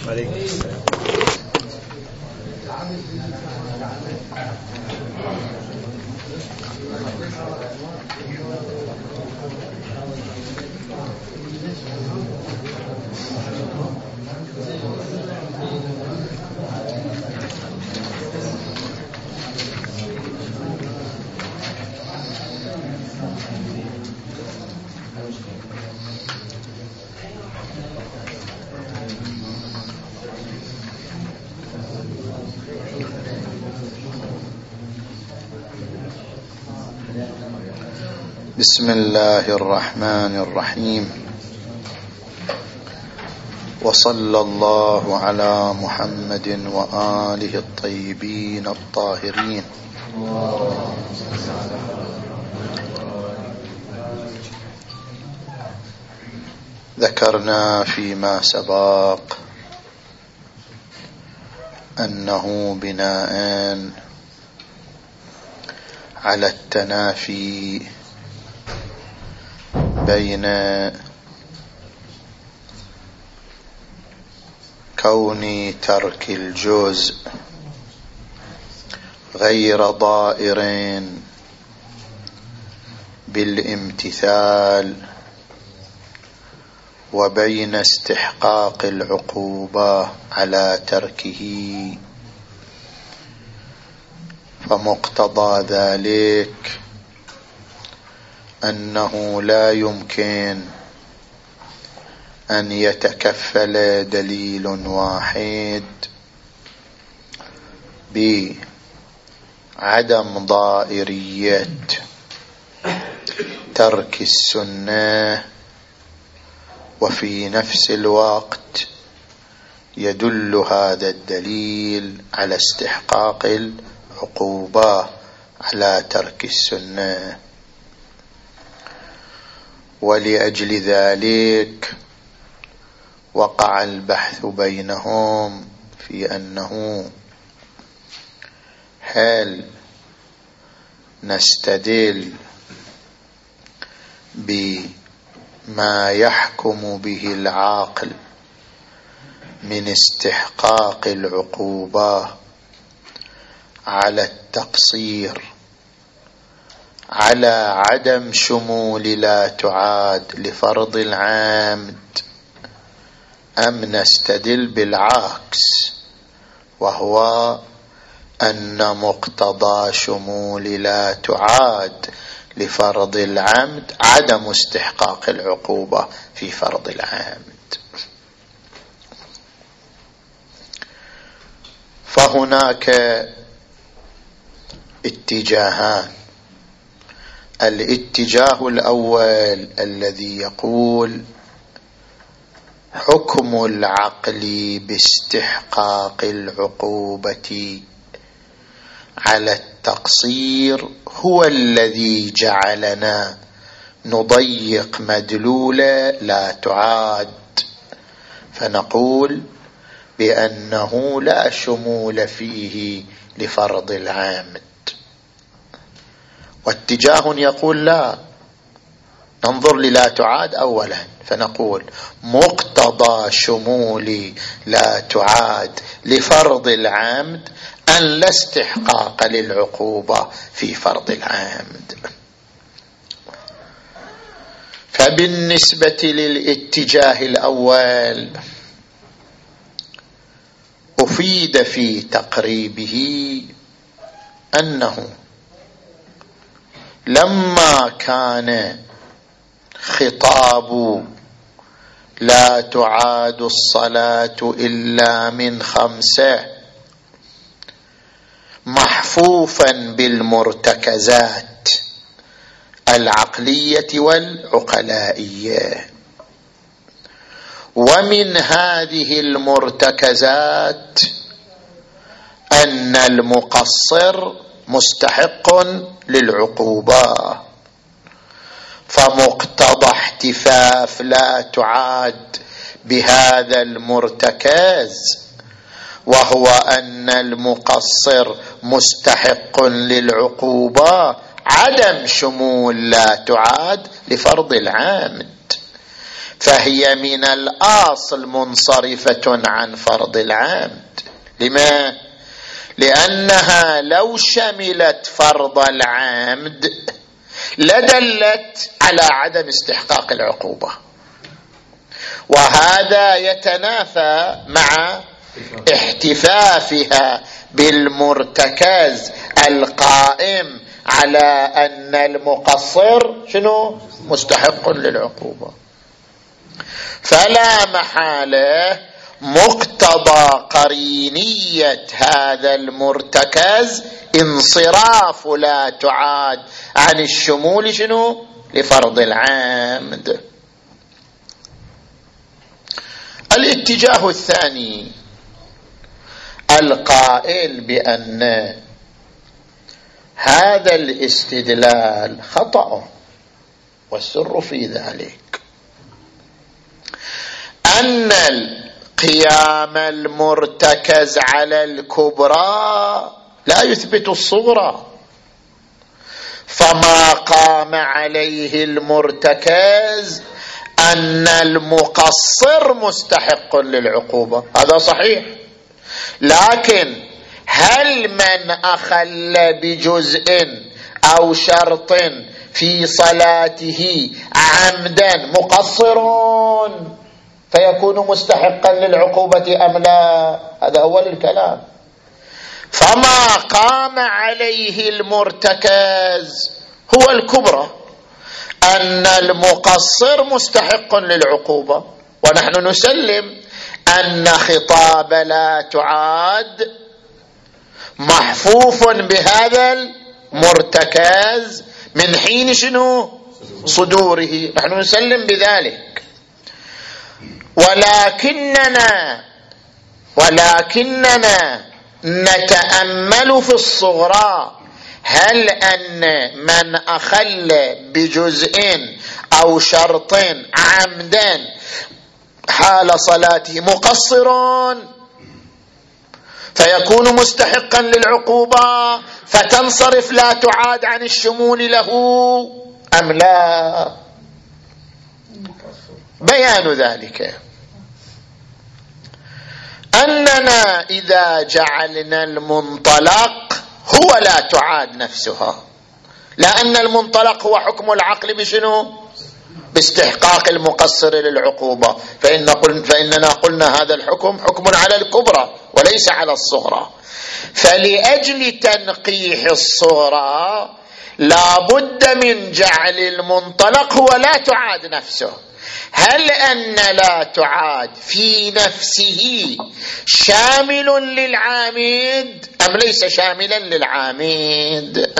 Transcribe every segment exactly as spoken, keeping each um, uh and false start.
عليكم السلام. بسم الله الرحمن الرحيم، وصلى الله على محمد وآله الطيبين الطاهرين. ذكرنا فيما سبق أنه بناء على التنافي بين كون ترك الجزء غير ضائر بالامتثال وبين استحقاق العقوبة على تركه، فمقتضى ذلك أنه لا يمكن أن يتكفل دليل واحد بعدم ضائرية ترك السنة وفي نفس الوقت يدل هذا الدليل على استحقاق العقوبة على ترك السنة. ولأجل ذلك وقع البحث بينهم في أنه هل نستدل بما يحكم به العاقل من استحقاق العقوبة على التقصير على عدم شمول لا تعاد لفرض العامد، أم نستدل بالعكس وهو أن مقتضى شمول لا تعاد لفرض العمد عدم استحقاق العقوبة في فرض العامد؟ فهناك اتجاهان. الاتجاه الأول الذي يقول حكم العقل باستحقاق العقوبة على التقصير هو الذي جعلنا نضيق مدلول لا تعاد، فنقول بأنه لا شمول فيه لفرض العامد. واتجاه يقول لا، ننظر للا تعاد أولا فنقول مقتضى شمول لا تعاد لفرض العامد أن لا استحقاق للعقوبة في فرض العامد. فبالنسبة للاتجاه الأول أفيد في تقريبه أنه لما كان خطاب لا تعاد الصلاة إلا من خمسة محفوفا بالمرتكزات العقلية والعقلائية، ومن هذه المرتكزات أن المقصر مستحق للعقوبة، فمقتضى احتفاف لا تعاد بهذا المرتكز وهو أن المقصر مستحق للعقوبة عدم شمول لا تعاد لفرض العامد. فهي من الأصل منصرفة عن فرض العمد. لما؟ لأنها لو شملت فرض العمد لدلت على عدم استحقاق العقوبة، وهذا يتنافى مع احتفافها بالمرتكز القائم على أن المقصر شنو؟ مستحق للعقوبة. فلا محالة مقتضى قرينية هذا المرتكز انصراف لا تعاد عن الشمول شنو؟ لفرض العمد. الاتجاه الثاني القائل بأن هذا الاستدلال خطأ، والسر في ذلك أن القيام المرتكز على الكبرى لا يثبت الصغرى، فما قام عليه المرتكز أن المقصر مستحق للعقوبة، هذا صحيح. لكن هل من أخل بجزء أو شرط في صلاته عمدا مقصر فيكون مستحقا للعقوبة أم لا؟ هذا أول الكلام. فما قام عليه المرتكز هو الكبرى، أن المقصر مستحق للعقوبة، ونحن نسلم أن خطاب لا تعاد محفوف بهذا المرتكز من حين شنو؟ صدوره، نحن نسلم بذلك. ولكننا ولكننا نتأمل في الصغرى، هل أن من أخل بجزء أو شرط عمدا حال صلاته مقصر فيكون مستحقا للعقوبة فتنصرف لا تعاد عن الشمول له أم لا؟ بيان ذلك أننا إذا جعلنا المنطلق هو لا تعاد نفسها، لأن المنطلق هو حكم العقل بشنو؟ باستحقاق المقصر للعقوبة، فإن قل فإننا قلنا هذا الحكم حكم على الكبرى وليس على الصغرى. فلأجل تنقيح الصغرى لا بد من جعل المنطلق هو لا تعاد نفسه. هل أن لا تعاد في نفسه شامل للعامد أم ليس شاملا للعامد؟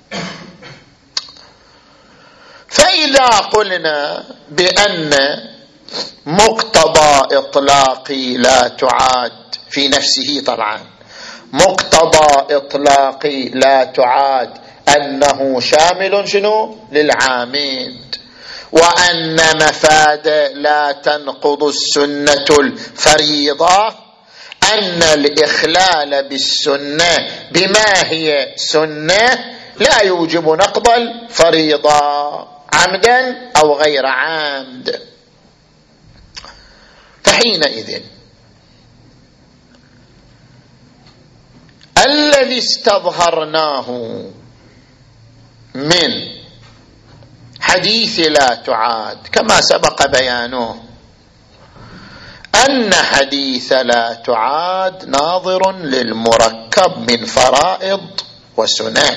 فإذا قلنا بأن مقتضى إطلاق لا تعاد في نفسه، طبعا مقتضى إطلاق لا تعاد أنه شامل شنو؟ للعامد، وأن مفاد لا تنقض السنة الفريضة أن الإخلال بالسنة بما هي سنة لا يوجب نقض الفريضة عمدا أو غير عمد. فحينئذ الذي استظهرناه من حديث لا تعاد كما سبق بيانه أن حديث لا تعاد ناظر للمركب من فرائض وسنن،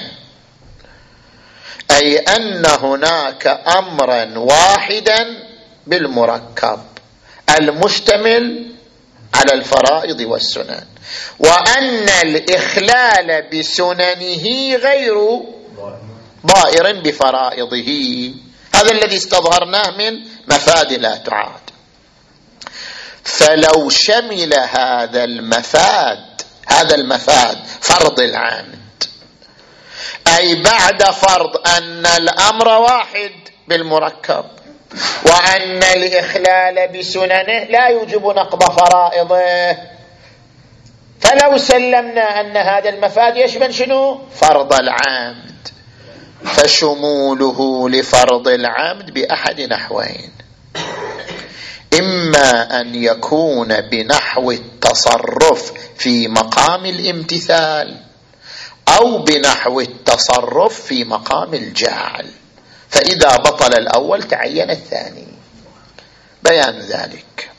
أي أن هناك أمرا واحدا بالمركب المشتمل على الفرائض والسنن، وأن الإخلال بسننه غير ضائر بفرائضه. هذا الذي استظهرناه من مفاد لا تعاد. فلو شمل هذا المفاد هذا المفاد فرض العمد، أي بعد فرض أن الأمر واحد بالمركب وأن الإخلال بسننه لا يوجب نقض فرائضه، فلو سلمنا أن هذا المفاد يشمل شنو؟ فرض العمد، فشموله لفرض العمد بأحد نحوين: إما أن يكون بنحو التصرف في مقام الامتثال أو بنحو التصرف في مقام الجعل، فإذا بطل الأول تعين الثاني. بيان ذلك: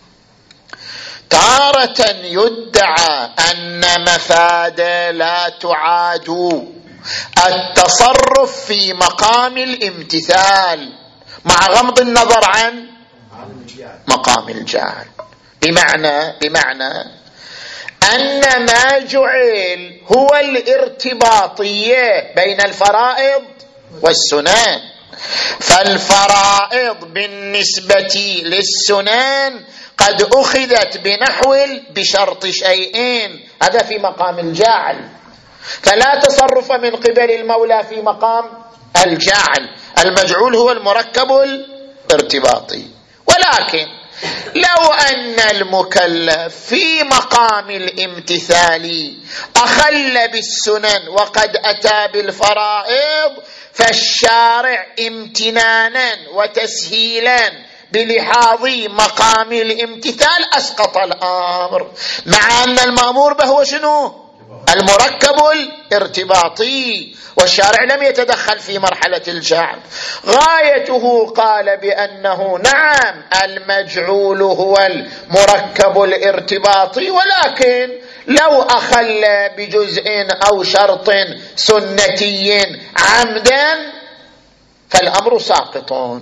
تارة يدعى أن مفاد لا تعاد التصرف في مقام الامتثال مع غمض النظر عن مقام الجعل، بمعنى بمعنى أن ما جعل هو الارتباطية بين الفرائض والسنن، فالفرائض بالنسبة للسنن قد أخذت بنحو بشرط شيئين، هذا في مقام الجعل، فلا تصرف من قبل المولى في مقام الجعل، المجعول هو المركب الارتباطي. ولكن لو أن المكلف في مقام الامتثال أخل بالسنن وقد أتى بالفرائض، فالشارع امتنانا وتسهيلا بلحاظ مقام الامتثال أسقط الأمر، مع أن المأمور به هو شنو؟ المركب الارتباطي، والشارع لم يتدخل في مرحلة الجعل. غايته قال بأنه نعم المجعول هو المركب الارتباطي، ولكن لو أخل بجزء أو شرط سنتي عمدا فالأمر ساقط.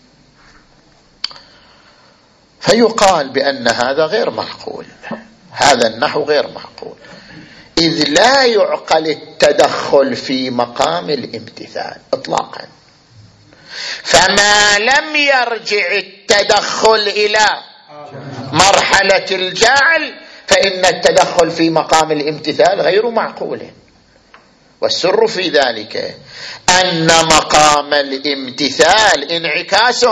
فيقال بأن هذا غير معقول، هذا النحو غير معقول، إذ لا يعقل التدخل في مقام الامتثال إطلاقا، فما لم يرجع التدخل إلى مرحلة الجعل فإن التدخل في مقام الامتثال غير معقول. والسر في ذلك أن مقام الامتثال انعكاس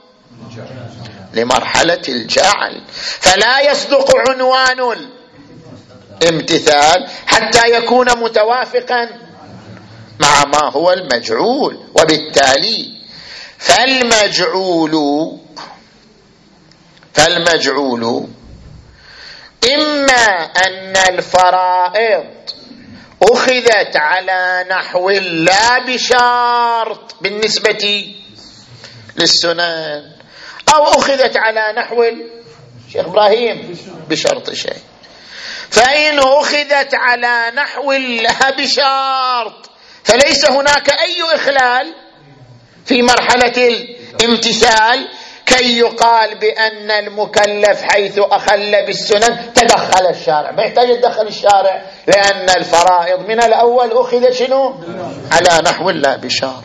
لمرحلة الجعل، فلا يصدق عنوان الامتثال حتى يكون متوافقا مع ما هو المجعول، وبالتالي فالمجعول فالمجعول إما أن الفرائض أخذت على نحو لا بشرط بالنسبة للسنن، أو أخذت على نحو شيخ إبراهيم بشرط شيء. فإن أخذت على نحو لا بشرط فليس هناك أي إخلال في مرحلة الامتثال كي يقال بأن المكلف حيث أخل بالسنن تدخل الشارع. ما يحتاج يتدخل الشارع، لأن الفرائض من الأول أخذ شنو؟ على نحو لا بشرط.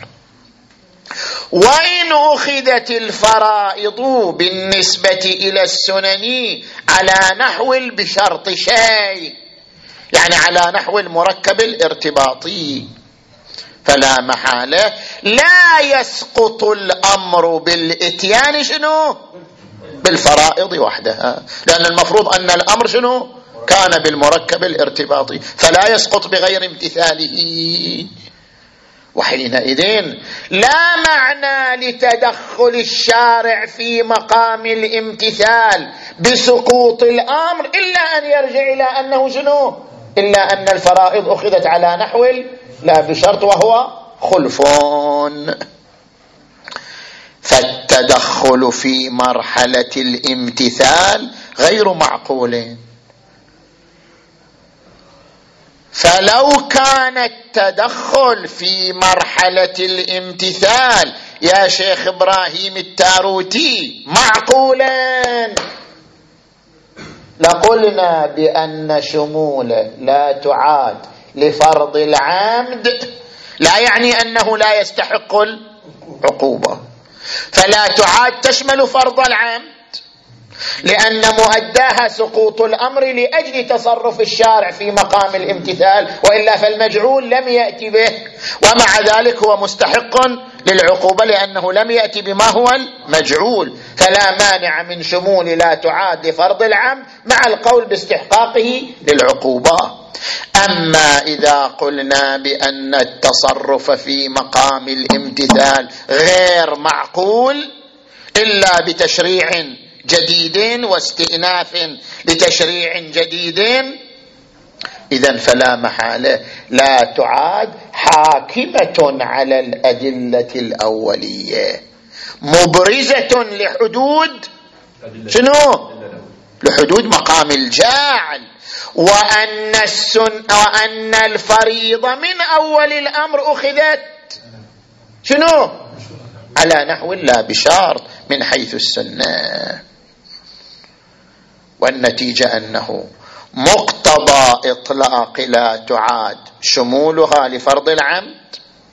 وإن أخذت الفرائض بالنسبة إلى السنن على نحو بشرط شيء، يعني على نحو المركب الارتباطي، فلا محالة لا يسقط الأمر بالإتيان شنو؟ بالفرائض وحدها، لأن المفروض أن الأمر شنو؟ كان بالمركب الارتباطي، فلا يسقط بغير امتثاله. وحينئذ لا معنى لتدخل الشارع في مقام الامتثال بسقوط الأمر إلا أن يرجع إلى أنه شنو؟ إلا أن الفرائض أخذت على نحو لا بشرط وهو خلفون. فالتدخل في مرحلة الامتثال غير معقول. فلو كان التدخل في مرحلة الامتثال يا شيخ إبراهيم التاروتي معقولا لقلنا بأن شمول لا تعاد لفرض العمد لا يعني أنه لا يستحق العقوبة، فلا تعاد تشمل فرض العمد لأن مؤداها سقوط الأمر لأجل تصرف الشارع في مقام الامتثال، وإلا فالمجعول لم يأتي به، ومع ذلك هو مستحق للعقوبة لأنه لم يأتي بما هو المجعول، فلا مانع من شمول لا تعاد لفرض العمد مع القول باستحقاقه للعقوبة. أما إذا قلنا بأن التصرف في مقام الامتثال غير معقول إلا بتشريع جديد واستئناف لتشريع جديد، إذن فلا محالة لا تعاد حاكمة على الأدلة الأولية، مبرزة لحدود شنو؟ لحدود مقام الجاعل، وأن السن وأن الفريضة من أول الأمر أخذت شنو؟ على نحو لا بشرط من حيث السنة. والنتيجة أنه مقتضى إطلاق لا تعاد شمولها لفرض العمد،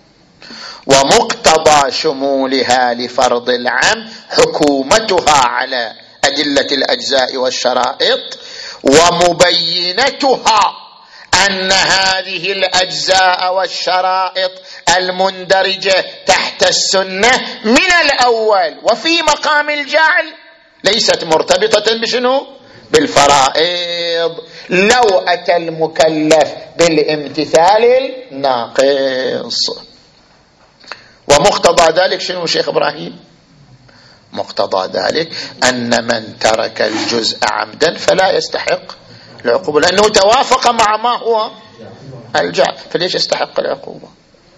ومقتضى شمولها لفرض العمد حكومتها على أدلة الأجزاء والشرائط، ومبينتها أن هذه الأجزاء والشرائط المندرجة تحت السنة من الأول وفي مقام الجعل ليست مرتبطة بشنو؟ بالفرائض، لو أتى المكلف بالامتثال الناقص. ومقتضى ذلك شنو شيخ إبراهيم؟ مقتضى ذلك أن من ترك الجزء عمدا فلا يستحق العقوبة، لأنه توافق مع ما هو الجعل، فليش يستحق العقوبة؟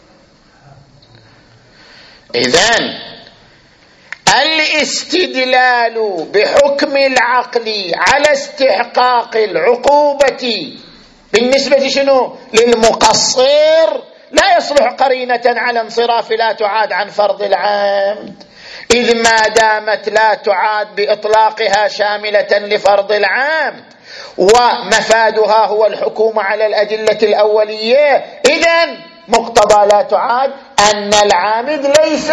إذن الاستدلال بحكم العقل على استحقاق العقوبة بالنسبة شنو؟ للمقصر لا يصلح قرينة على انصراف لا تعاد عن فرض العمد، إذ ما دامت لا تعاد بإطلاقها شاملة لفرض العمد ومفادها هو الحكومة على الأدلة الأولية، إذن مقتضى لا تعاد أن العامد ليس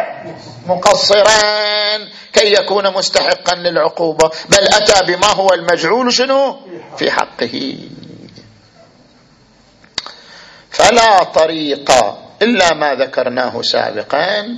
مقصرا كي يكون مستحقا للعقوبة، بل أتى بما هو المجعول شنو؟ في حقه. فلا طريق إلا ما ذكرناه سابقا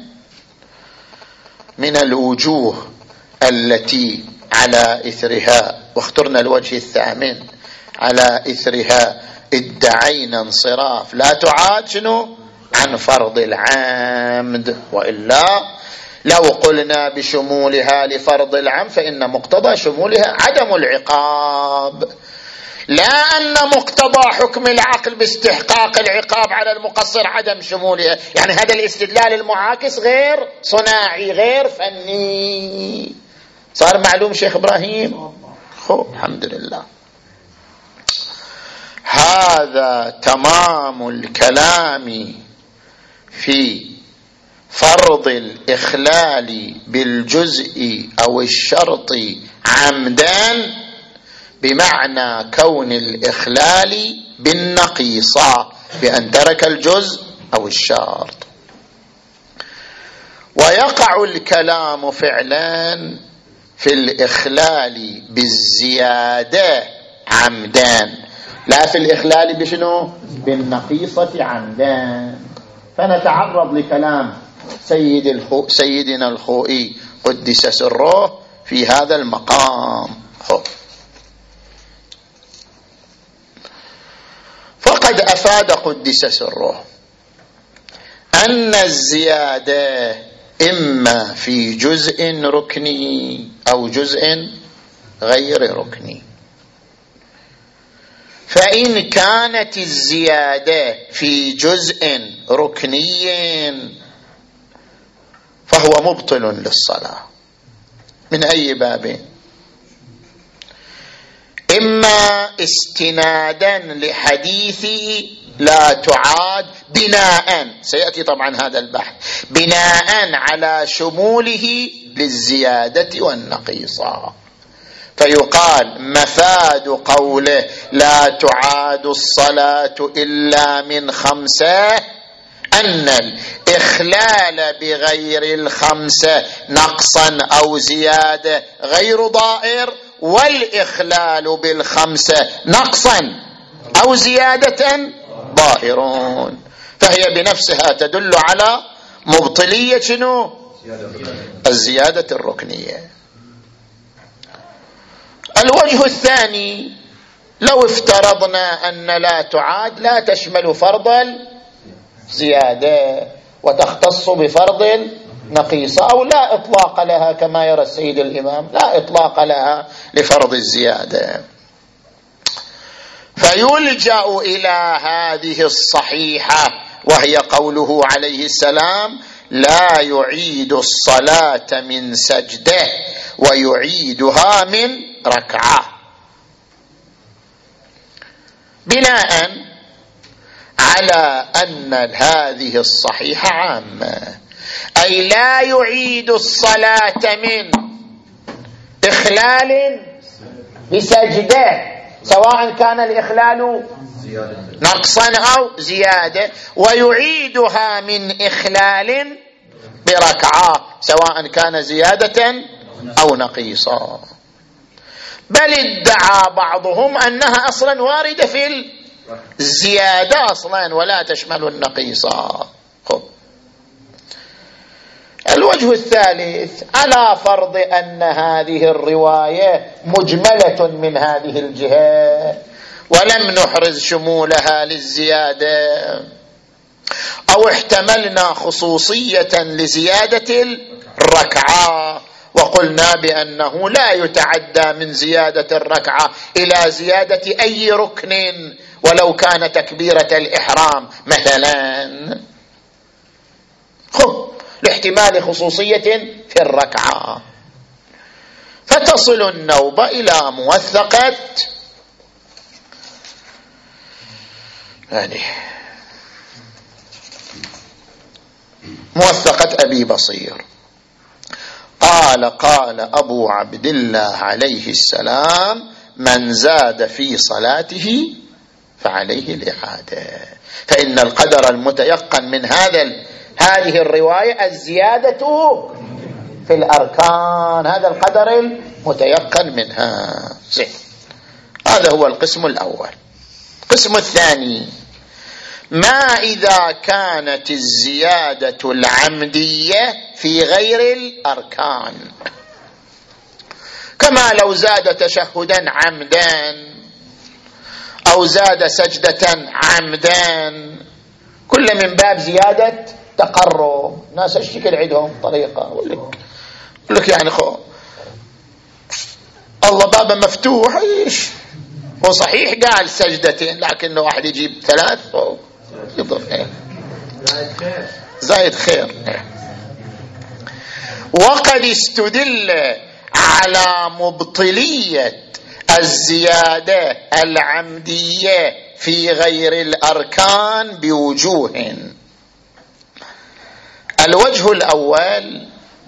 من الوجوه التي على إثرها، واخترنا الوجه الثامن، على إثرها ادعينا انصراف لا تعاد شنو؟ عن فرض العمد. وإلا لو قلنا بشمولها لفرض العمد فإن مقتضى شمولها عدم العقاب، لا أن مقتضى حكم العقل باستحقاق العقاب على المقصر عدم شمولها. يعني هذا الاستدلال المعاكس غير صناعي غير فني. صار معلوم شيخ إبراهيم؟ خو الحمد لله. هذا تمام الكلام في فرض الإخلال بالجزء أو الشرط عمدا، بمعنى كون الإخلال بالنقيصة بأن ترك الجزء أو الشرط. ويقع الكلام فعلا في الإخلال بالزيادة عمدا، لا في الإخلال بشنو؟ بالنقيصة عمدا. فنتعرض لكلام سيد الخو... سيدنا الخوئي قدس سره في هذا المقام. خو. فقد أفاد قدس سره أن الزيادة إما في جزء ركني أو جزء غير ركني. فإن كانت الزيادة في جزء ركني فهو مبطل للصلاة من أي باب؟ إما استنادا لحديث لا تعاد بناء، سيأتي طبعا هذا البحث، بناء على شموله للزيادة والنقيصة، فيقال مفاد قوله لا تعاد الصلاة إلا من خمسة أن الإخلال بغير الخمسة نقصا أو زيادة غير ضائر، والإخلال بالخمسة نقصا أو زيادة ضائرون. فهي بنفسها تدل على مبطلية شنو؟ الزيادة الركنية. الوجه الثاني، لو افترضنا أن لا تعاد لا تشمل فرض الزيادة وتختص بفرض نقيصة، أو لا إطلاق لها كما يرى السيد الإمام، لا إطلاق لها لفرض الزيادة. فيلجأ إلى هذه الصحيحة وهي قوله عليه السلام: لا يعيد الصلاة من سجدة ويعيدها من ركعة، بناء على أن هذه الصحيحة عامة، أي لا يعيد الصلاة من إخلال بسجدة سواء كان الإخلال نقصا أو زيادة، ويعيدها من إخلال بركعة سواء كان زيادة أو نقيصا. بل ادعى بعضهم أنها أصلا واردة في الزيادة أصلا ولا تشمل النقيصة. خب. الوجه الثالث على فرض أن هذه الرواية مجملة من هذه الجهة ولم نحرز شمولها للزيادة، أو احتملنا خصوصية لزيادة الركعة وقلنا بأنه لا يتعدى من زيادة الركعة إلى زيادة أي ركن ولو كان تكبيرة الإحرام مثلا، خب لاحتمال خصوصية في الركعة، فتصل النوبة إلى موثقة يعني موثقة أبي بصير. قال قال أبو عبد الله عليه السلام: من زاد في صلاته فعليه الإعادة. فإن القدر المتيقن من هذا هذه الرواية الزيادة في الأركان، هذا القدر المتيقن منها. زين، هذا هو القسم الأول. القسم الثاني: ما إذا كانت الزيادة العمدية في غير الأركان، كما لو زاد تشهدا عمدا أو زاد سجدة عمدا، كل من باب زيادة تقرب. ناس الشكل عندهم طريقة أقول لك أقول لك يعني خو الله بابه مفتوح، ايش هو صحيح قال سجدتين لكنه واحد يجيب ثلاث يضرب ايه زايد خير. وقد استدل على مبطلية الزيادة العمدية في غير الأركان بوجوه. الوجه الأول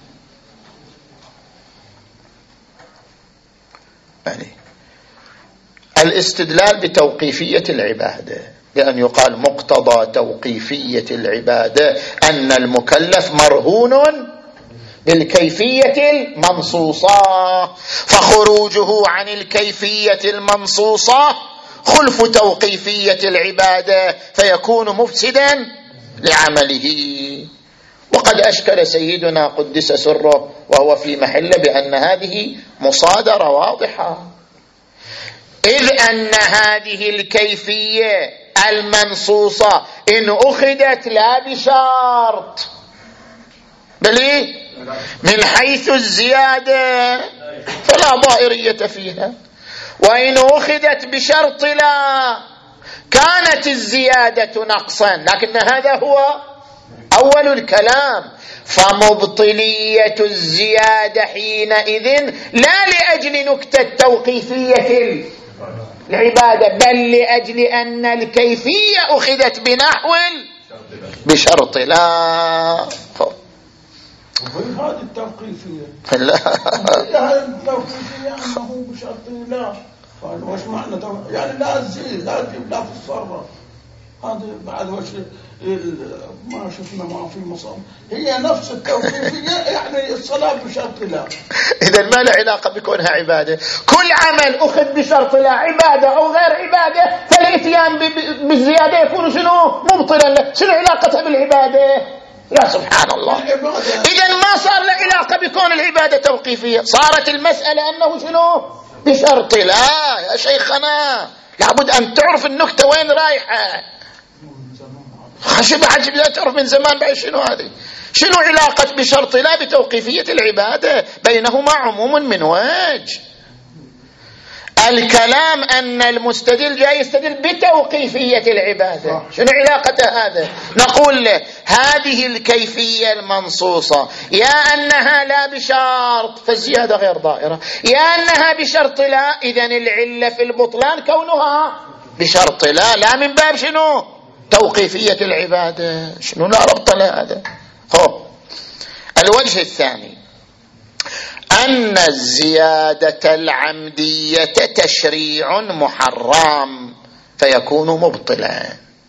يعني الاستدلال بتوقيفية العبادة، لأن يقال مقتضى توقيفية العبادة أن المكلف مرهون بالكيفية المنصوصة، فخروجه عن الكيفية المنصوصة خلف توقيفية العبادة فيكون مفسدا لعمله. وقد أشكل سيدنا قدس سره وهو في محل بأن هذه مصادرة واضحة، إذ أن هذه الكيفية المنصوصة إن أخذت لا بشرط بل من حيث الزيادة فلا ضائرية فيها، وإن أخذت بشرط لا كانت الزيادة نقصا، لكن هذا هو أول الكلام. فمبطلية الزيادة حينئذ لا لأجل نكتة توقيفية العبادة، بل لأجل أن الكيفية أخذت بنحو بشرط لا. هذه التوقيفية لا هذه التوقيفية أنه بشرط لا، وش معنى يعني لا تزيد لا تجيب لا في الصرة، هذا بعد وش ما شفنا ما في مصاب، هي نفس التوقيفية يعني الصلاة بشرط لا. إذا ما له علاقة بكونها عبادة، كل عمل أخذ بشرط لا عبادة أو غير عبادة فالإتيان بالزيادة يكون شنو مبطلا له، شنو علاقتها بالعبادة؟ يا سبحان الله. إذا ما صار له علاقة بكون العبادة توقيفية، صارت المسألة أنه شنو بشرط لا. يا شيخنا لابد أن تعرف النكتة وين رايحة، خشب عجب لا تعرف من زمان بعد شنو هذه شنو علاقة بشرط لا بتوقيفية العبادة؟ بينهما عموم من وجه. الكلام أن المستدل جاي يستدل بتوقيفية العبادة، شنو علاقة هذا؟ نقول له هذه الكيفية المنصوصة يا أنها لا بشرط فالزيادة غير ضائرة، يا أنها بشرط لا، إذن العلة في البطلان كونها بشرط لا، لا من باب شنو؟ توقيفية العبادة. شنو لا ربط لهذا؟ هو الوجه الثاني أن الزيادة العمدية تشريع محرم فيكون مبطلا.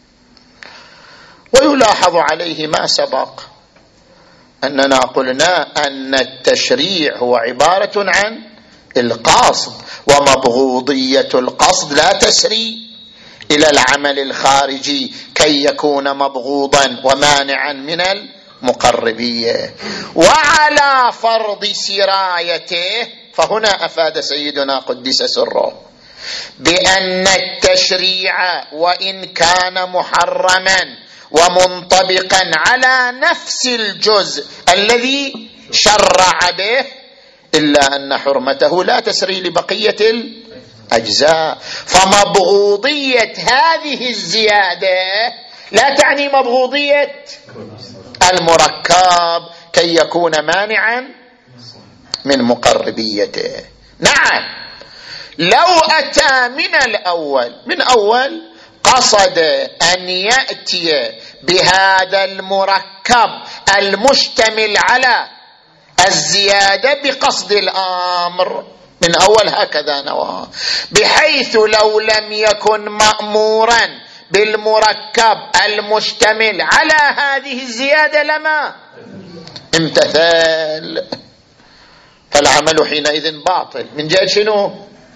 ويلاحظ عليه ما سبق أننا قلنا أن التشريع هو عبارة عن القصد، ومبغوضية القصد لا تسري إلى العمل الخارجي كي يكون مبغوضا ومانعا من المقربية. وعلى فرض سرايته فهنا أفاد سيدنا قدس سره بأن التشريع وإن كان محرما ومنطبقا على نفس الجزء الذي شرع به، إلا أن حرمته لا تسري لبقية الأجزاء. فمبغوضية هذه الزيادة لا تعني مبغوضية المركب كي يكون مانعا من مقربيته. نعم، لو أتى من الأول من أول قصد أن يأتي بهذا المركب المشتمل على الزيادة بقصد الأمر من أول هكذا نوى، بحيث لو لم يكن مأمورا بالمركب المشتمل على هذه الزيادة لما امتثال، فالعمل حينئذ باطل. من جهة شنو؟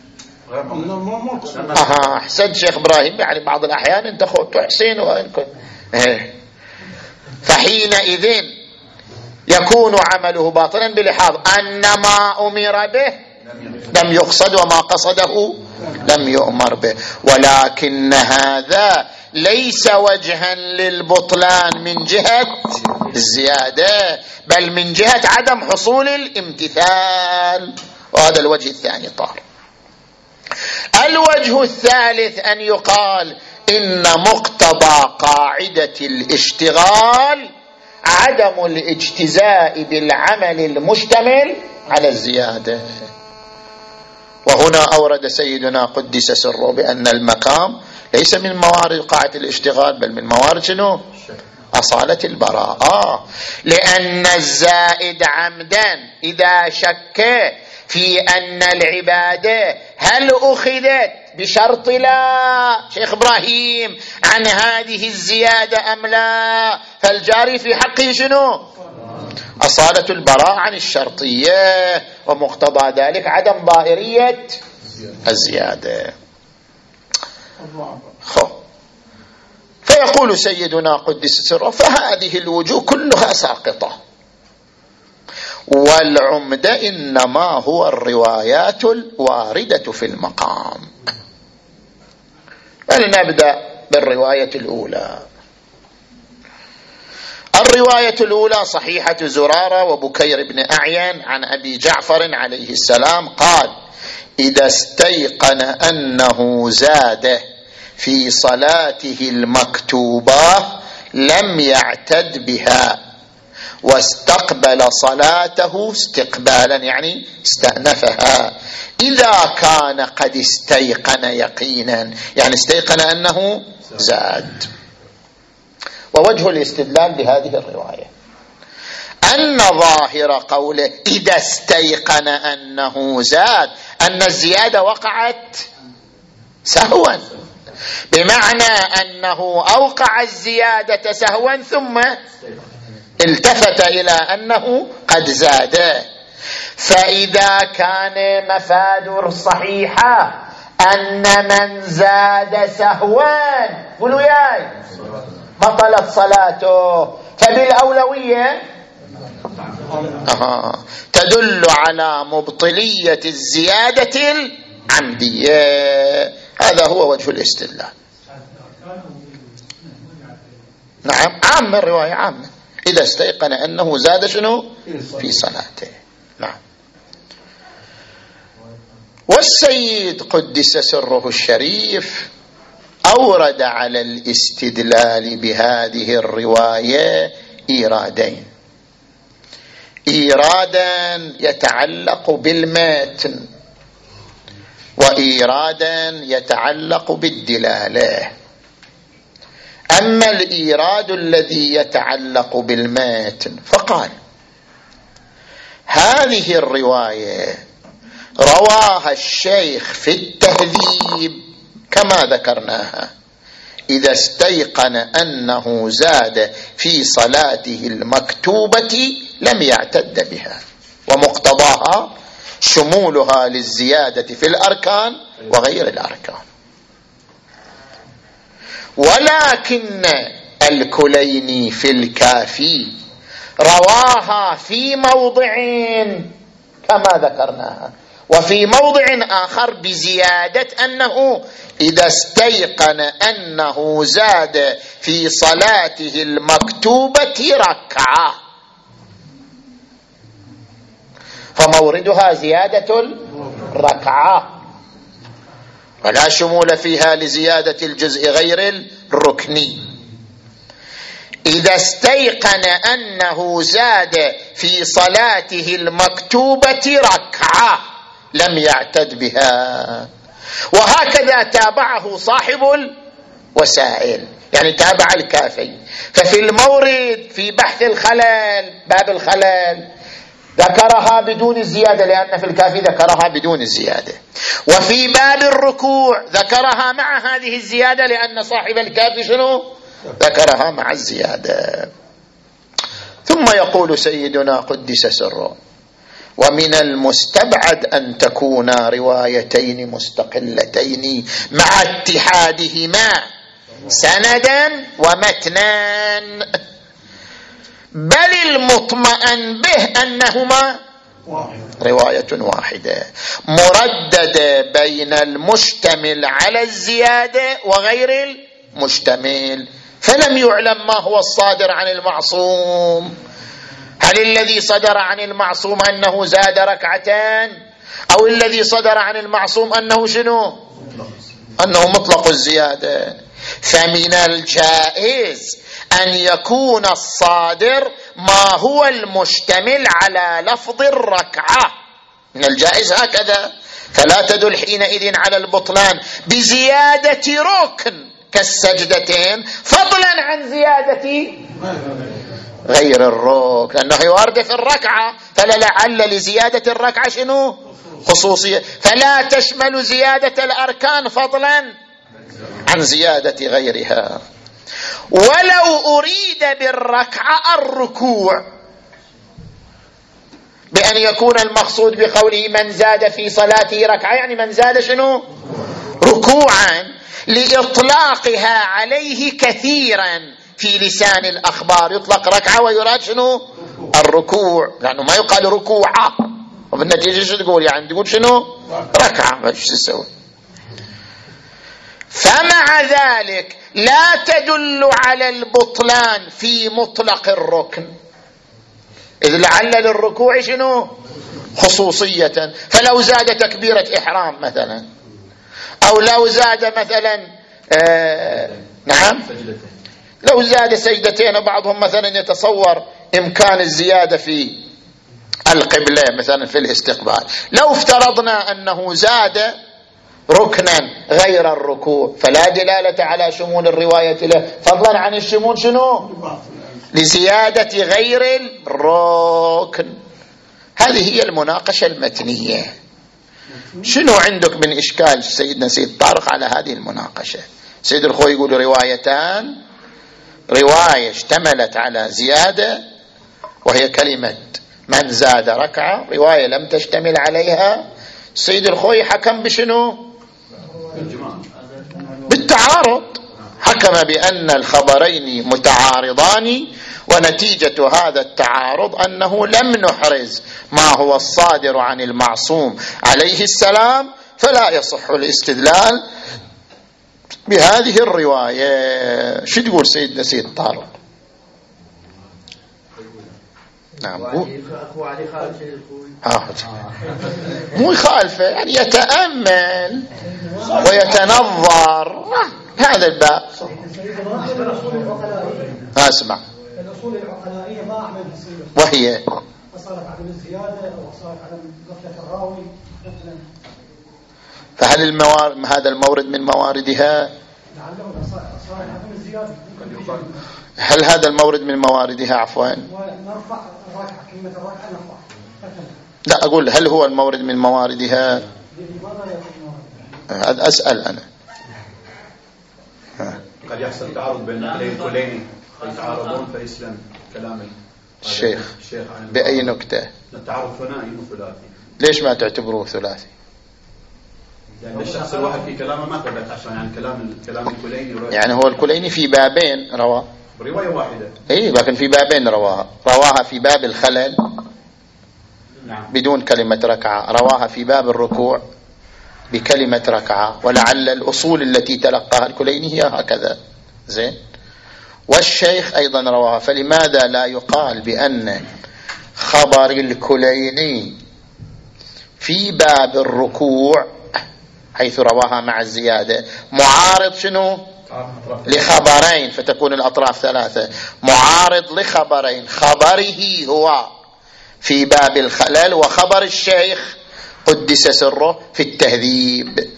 أها أحسنت شيخ إبراهيم، يعني بعض الأحيان أنت تحسين وإنكم إيه. فحينئذ يكون عمله باطلا بلحاظ أن ما أمر به لم يقصد وما قصده لم يؤمر به. ولكن هذا ليس وجها للبطلان من جهة الزيادة، بل من جهة عدم حصول الامتثال، وهذا الوجه الثاني طار. الوجه الثالث أن يقال إن مقتضى قاعدة الاشتغال عدم الاجتزاء بالعمل المشتمل على الزيادة. وهنا أورد سيدنا قدس سره بأن المقام ليس من موارد قاعدة الاشتغال بل من موارد شنو؟ أصالة البراءة. لأن الزائد عمدا إذا شك في أن العبادة هل أخذت بشرط لا شيخ إبراهيم عن هذه الزيادة أم لا، فالجاري في حقه شنو؟ أصالة البراءة عن الشرطية، ومقتضى ذلك عدم ضائرية الزيادة. خو. فيقول سيدنا قدس سره فهذه الوجوه كلها ساقطة، والعمدة إنما هو الروايات الواردة في المقام. فلنبدأ بالرواية الأولى. الرواية الأولى صحيحة زرارة وبكير بن أعين عن أبي جعفر عليه السلام قال: إذا استيقن أنه زاد في صلاته المكتوبة لم يعتد بها واستقبل صلاته استقبالا، يعني استأنفها، إذا كان قد استيقن يقينا، يعني استيقن أنه زاد. ووجه الاستدلال بهذه الرواية أن ظاهر قوله إذا استيقن أنه زاد أن الزيادة وقعت سهوا، بمعنى أنه أوقع الزيادة سهوا ثم التفت إلى أنه قد زاد. فإذا كان مفاد الصحيحة أن من زاد سهوا قولوا ياي بطلت صلاته، فبالأولوية أها تدل على مبطلية الزيادة العمدية. هذا هو وجه الاستدلال. نعم عامة، الرواية عامة. إذا استيقن أنه زاد شنو في صلاته. نعم. والسيد قدس سره الشريف أورد على الاستدلال بهذه الرواية إيرادين: إيرادا يتعلق بالمتن، وإيرادا يتعلق بالدلالة. أما الإيراد الذي يتعلق بالمتن فقال: هذه الرواية رواها الشيخ في التهذيب كما ذكرناها، إذا استيقن أنه زاد في صلاته المكتوبة لم يعتد بها، ومقتضاها شمولها للزيادة في الأركان وغير الأركان. ولكن الكليني في الكافي رواها في موضعين كما ذكرناها، وفي موضع آخر بزيادة أنه إذا استيقن أنه زاد في صلاته المكتوبة ركعة، فموردها زيادة الركعة، ولا شمول فيها لزيادة الجزء غير الركني. إذا استيقن أنه زاد في صلاته المكتوبة ركعة لم يعتد بها. وهكذا تابعه صاحب الوسائل، يعني تابع الكافي. ففي المورد في بحث الخلل، باب الخلل، ذكرها بدون الزيادة لأن في الكافي ذكرها بدون الزيادة، وفي باب الركوع ذكرها مع هذه الزيادة لأن صاحب الكافي شنو؟ ذكرها مع الزيادة. ثم يقول سيدنا قدس سره: ومن المستبعد أن تكونا روايتين مستقلتين مع اتحادهما سندا ومتنا، بل المطمئن به أنهما رواية واحدة مرددة بين المشتمل على الزيادة وغير المشتمل. فلم يعلم ما هو الصادر عن المعصوم، هل الذي صدر عن المعصوم أنه زاد ركعتان، أو الذي صدر عن المعصوم أنه شنو؟ أنه مطلق الزيادة. فمن الجائز أن يكون الصادر ما هو المشتمل على لفظ الركعة، من الجائز هكذا، فلا تدل حينئذ على البطلان بزيادة ركن كالسجدتين فضلا عن زيادة غير الركن، لأنه وارد في الركعة، فلعل لزيادة الركعة شنو؟ خصوصية، فلا تشمل زيادة الأركان فضلا عن زيادة غيرها. ولو أريد بالركعة الركوع بأن يكون المقصود بقوله من زاد في صلاته ركعة، يعني من زاد شنو؟ ركوعا، لإطلاقها عليه كثيرا في لسان الأخبار، يطلق ركعة ويراد شنو؟ الركوع، لأنه ما يقال ركوعة، وبالنتيجة شو تقول؟ يعني تقول شنو؟ ركعة، ما شو تسوي. فمع ذلك لا تدل على البطلان في مطلق الركن، إذ لعل للركوع شنو؟ خصوصية، فلو زاد تكبيرة إحرام مثلا، أو لو زاد مثلا آه نعم لو زاد سجدتين، بعضهم مثلا يتصور إمكان الزيادة في القبلة مثلا في الاستقبال، لو افترضنا أنه زاد ركنا غير الركوع فلا دلالة على شمول الرواية له، فضلا عن الشمول شنو؟ لزيادة غير الركن. هذه هي المناقشة المتنية. شنو عندك من إشكال سيدنا سيد طارق على هذه المناقشة؟ سيد الخوي يقول روايتان، رواية اشتملت على زيادة وهي كلمة من زاد ركعة، رواية لم تشتمل عليها. سيد الخوي حكم بشنو؟ بالتعارض، حكم بأن الخبرين متعارضان، ونتيجة هذا التعارض أنه لم نحرز ما هو الصادر عن المعصوم عليه السلام، فلا يصح الاستدلال بهذه الرواية. شو تقول سيدنا سيد طارق؟ نعم. أخو علي خالفه يقول آه. مو يخالفه، يعني يتأمل ويتنظر. هذا الباب. أسمع. الأصول العقلائية ما أعمل وهي أصالة عدم الزيادة أو أصالة عدم غفلة الراوي مثلا. فهل الموارد هذا المورد من مواردها؟ لعله أصالة عدم الزيادة. هل هذا المورد من مواردها؟ عفوا. ونرفع الركعة، كلمة الركعة نرفع. لا، أقول هل هو المورد من مواردها؟ هذا أسأل أنا. قد يحصل تعارض بين النقلين الكليني يتعارضون فيسلم كلام الشيخ. بأي نكتة؟ التعارض ثنائي وثلاثي. ليش ما تعتبروه ثلاثي؟ يعني الشخص الواحد في كلامه ما ثبت، عشان يعني كلام الكلام الكليني يعني هو الكليني في بابين رواه برواية واحدة، اي لكن في بابين رواها. رواها في باب الخلل نعم. بدون كلمة ركعة، رواها في باب الركوع بكلمة ركعة، ولعل الأصول التي تلقاها الكليني هي هكذا. زين. والشيخ أيضا رواها. فلماذا لا يقال بأن خبر الكليني في باب الركوع حيث رواها مع الزيادة معارض شنو؟ لخبرين، فتكون الأطراف ثلاثة. معارض لخبرين، خبره هو في باب الخلل، وخبر الشيخ قدس سره في التهذيب.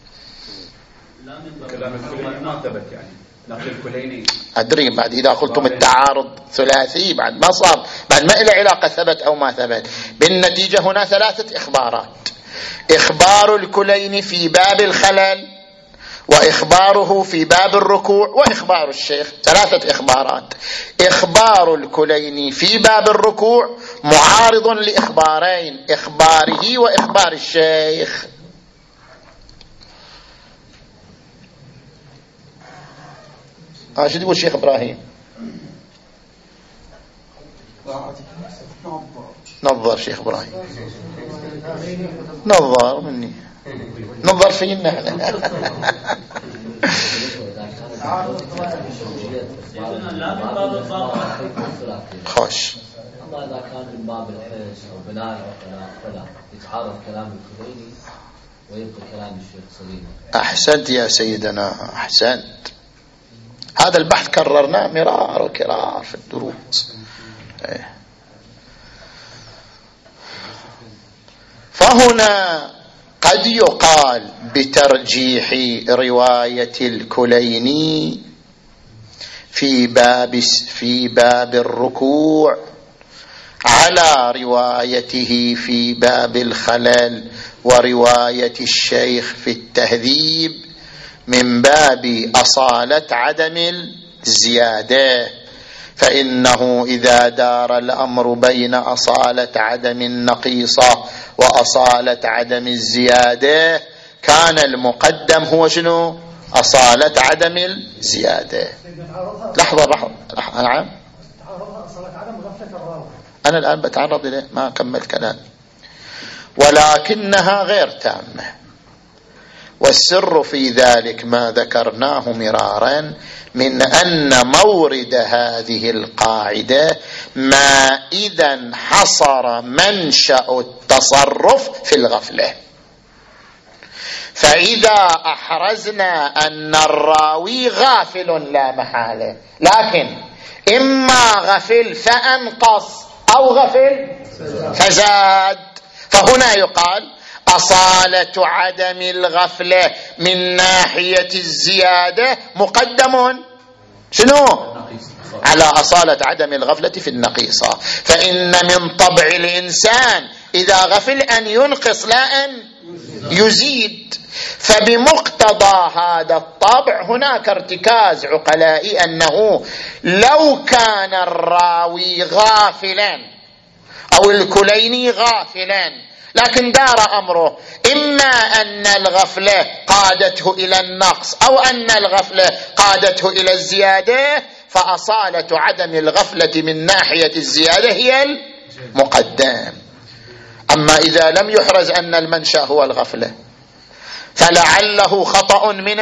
كلام الكليني ما ثبت، يعني نقل الكليني أدري بعد إذا قلتم التعارض ثلاثي بعد ما صار، بعد ما إلى علاقة ثبت أو ما ثبت. بالنتيجة هنا ثلاثة إخبارات: إخبار الكليني في باب الخلل، وإخباره في باب الركوع، وإخبار الشيخ. ثلاثة إخبارات. إخبار الكليني في باب الركوع معارض لإخبارين: إخباره وإخبار الشيخ. آه شو تقول شيخ إبراهيم؟ نظر شيخ إبراهيم، نظر مني، نظر فينا احنا. خوش. الله إذا كان من باب الحس أو بناء العقلاء فلا يتعارض كلام الكليني ويبقى كلام الشيخ سليم. أحسنت يا سيدنا، أحسنت. هذا البحث كررناه مرار وكرار في الدروس. فهنا قد يقال بترجيح رواية الكليني في باب في باب الركوع على روايته في باب الخلل ورواية الشيخ في التهذيب من باب أصالة عدم الزيادة. فإنه إذا دار الأمر بين أصالة عدم النقيصة وأصالة عدم الزيادة كان المقدم هو شنو؟ أصالة عدم الزيادة. لحظة لحظة. نعم. أنا الآن بتعرض إليه، ما أكمل كلام. ولكنها غير تامة، والسر في ذلك ما ذكرناه مرارا من أن مورد هذه القاعدة ما إذا حصر منشأ التصرف في الغفلة. فإذا أحرزنا أن الراوي غافل لا محالة، لكن إما غفل فأنقص أو غفل فزاد، فهنا يقال أصالة عدم الغفلة من ناحية الزيادة مقدم شنو؟ على أصالة عدم الغفلة في النقيصة. فإن من طبع الإنسان إذا غفل أن ينقص لا أن يزيد. فبمقتضى هذا الطبع هناك ارتكاز عقلائي أنه لو كان الراوي غافلا أو الكليني غافلا لكن دار أمره إما أن الغفلة قادته إلى النقص أو أن الغفلة قادته إلى الزيادة، فأصالة عدم الغفلة من ناحية الزيادة هي المقدم. أما إذا لم يحرز أن المنشأ هو الغفلة فلعله خطأ من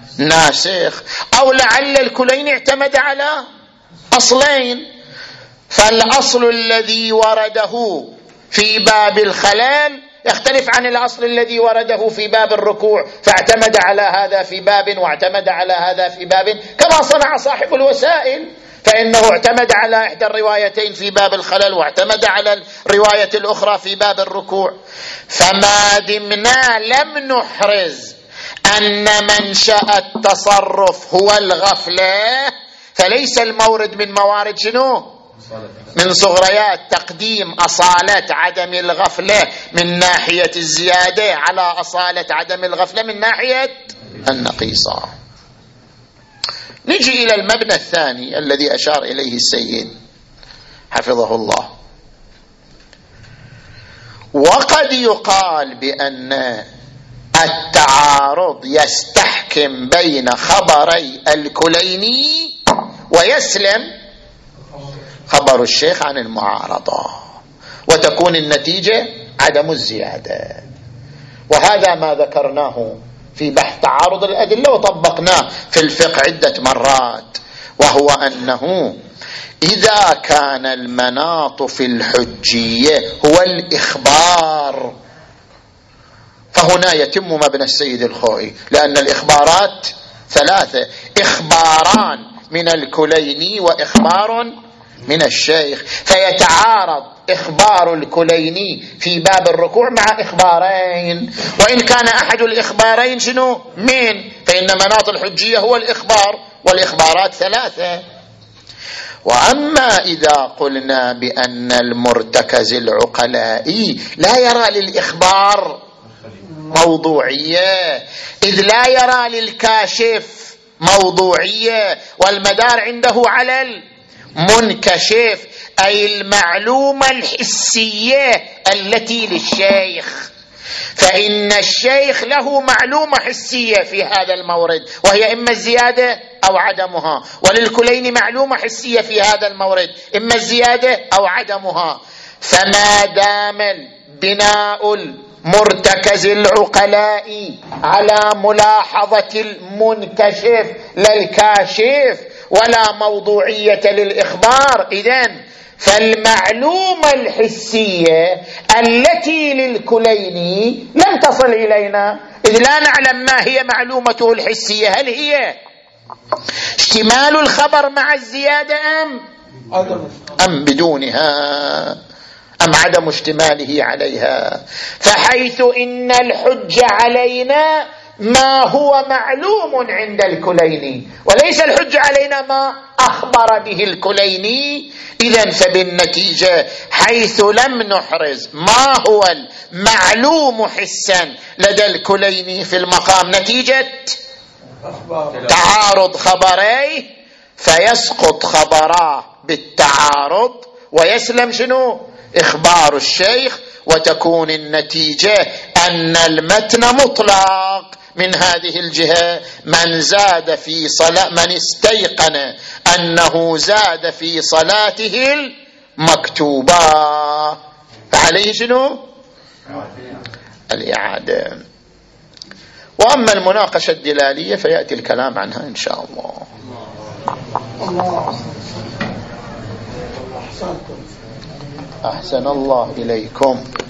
الناسخ، أو لعل الكلين اعتمد على أصلين، فالأصل الذي ورده في باب الخلل يختلف عن الأصل الذي ورده في باب الركوع، فاعتمد على هذا في باب واعتمد على هذا في باب، كما صنع صاحب الوسائل، فإنه اعتمد على إحدى الروايتين في باب الخلل واعتمد على الرواية الأخرى في باب الركوع. فما دمنا لم نحرز أن منشأ التصرف هو الغفلة، فليس المورد من موارد شنو؟ من صغريات تقديم أصالة عدم الغفلة من ناحية الزيادة على أصالة عدم الغفلة من ناحية النقيصة. نجي إلى المبنى الثاني الذي أشار إليه السيد حفظه الله. وقد يقال بأن التعارض يستحكم بين خبري الكليني ويسلم خبر الشيخ عن المعارضة، وتكون النتيجة عدم الزيادة. وهذا ما ذكرناه في بحث تعارض الأدلة وطبقناه في الفقه عدة مرات، وهو أنه إذا كان المناط في الحجية هو الإخبار فهنا يتم مبنى السيد الخوئي، لأن الإخبارات ثلاثة: إخباران من الكليني وإخبار من الشيخ، فيتعارض إخبار الكليني في باب الركوع مع إخبارين، وإن كان أحد الإخبارين شنو؟ من فإن مناط الحجية هو الإخبار، والإخبارات ثلاثة. وأما إذا قلنا بأن المرتكز العقلائي لا يرى للإخبار موضوعية، إذ لا يرى للكاشف موضوعية، والمدار عنده على المنكشف أي المعلومة الحسية التي للشيخ، فإن الشيخ له معلومة حسية في هذا المورد وهي إما الزيادة أو عدمها، وللكلين معلومة حسية في هذا المورد إما الزيادة أو عدمها. فما دام البناء المرتكز العقلاء على ملاحظة المنكشف للكاشف ولا موضوعية للإخبار، إذن فالمعلومة الحسية التي للكليني لم تصل إلينا، إذ لا نعلم ما هي معلومته الحسية، هل هي اشتمال الخبر مع الزيادة أم أم بدونها أم عدم اشتماله عليها. فحيث إن الحج علينا ما هو معلوم عند الكليني وليس الحج علينا ما أخبر به الكليني، إذن فبالنتيجة حيث لم نحرز ما هو المعلوم حسا لدى الكليني في المقام نتيجة تعارض خبريه، فيسقط خبراه بالتعارض ويسلم شنو؟ إخبار الشيخ، وتكون النتيجة أن المتن مطلق من هذه الجهة. من زاد في صلاة من استيقن أنه زاد في صلاته المكتوبة فعليه شنو؟ الإعادة. وأما المناقشة الدلالية فيأتي الكلام عنها إن شاء الله. الله أحسن الله إليكم.